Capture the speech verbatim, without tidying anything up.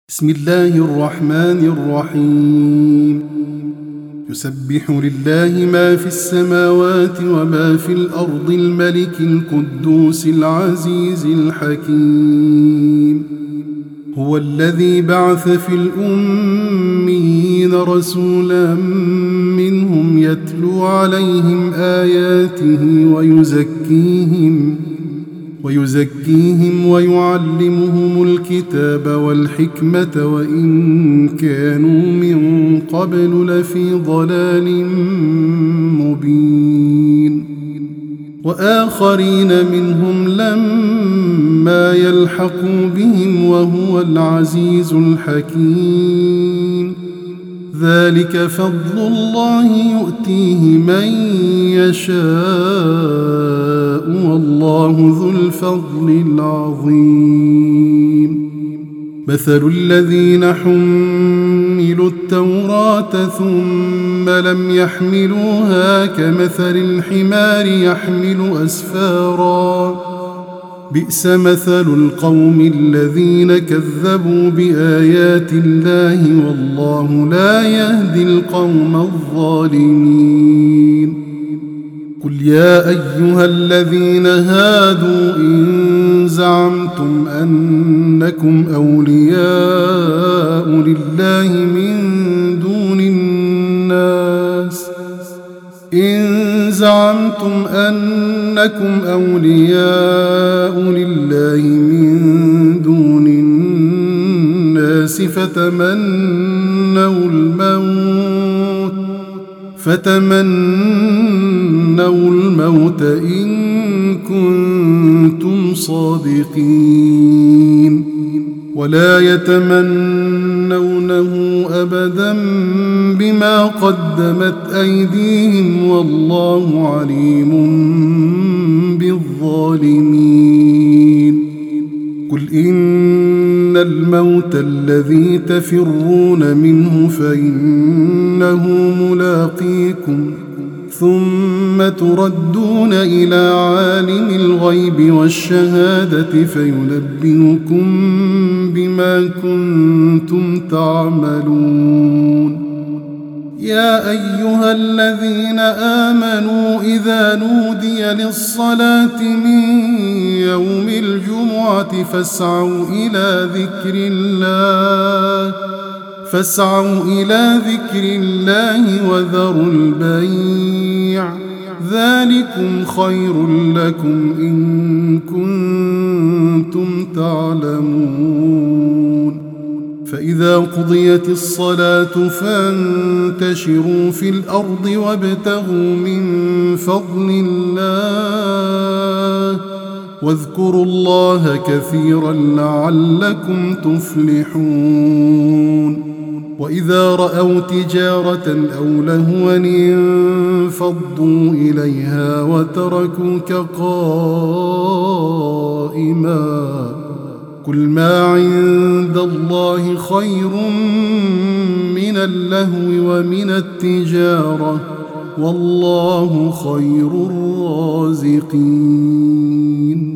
بسم الله الرحمن الرحيم يسبح لله ما في السماوات وما في الأرض الملك القدوس العزيز الحكيم هو الذي بعث في الأميين رسولا منهم يتلو عليهم آياته ويزكيهم ويزكيهم ويعلمهم الكتاب والحكمة وإن كانوا من قبل لفي ضلال مبين وآخرين منهم لما يلحقوا بهم وهو العزيز الحكيم ذلك فضل الله يؤتيه من يشاء والله ذو الفضل العظيم مثل الذين حملوا التوراة ثم لم يحملوها كمثل الحمار يحمل أسفارا بئس مثل القوم الذين كذبوا بآيات الله والله لا يهدي القوم الظالمين قل يا أيها الذين هادوا إن زعمتم أنكم أولياء لله من دون الناس إن زعمتم أنكم أولياء لله من دون الناس فتمنوا الموت فتمنوا الموت إن كنتم صادقين ولا يتمنونه أبدا بما قدمت أيديهم والله عليم بالظالمين قل إن الموت الذي تفرون منه فإنه ملاقيكم ثم تردون إلى عالم الغيب والشهادة فينبئكم بما كنتم تعملون يا أيها الذين آمنوا إذا نودي للصلاة من يوم الجمعة فاسعوا إلى ذكر الله فاسعوا إلى ذكر الله وذروا البيع ذلكم خير لكم إن كنتم تعلمون فإذا قضيت الصلاة فانتشروا في الأرض وابتغوا من فضل الله واذكروا الله كثيرا لعلكم تفلحون وإذا رأوا تجارة أو لهوا انفضوا إليها وتركوك قائما قل ما عند الله خير من اللهو ومن التجارة والله خير الرازقين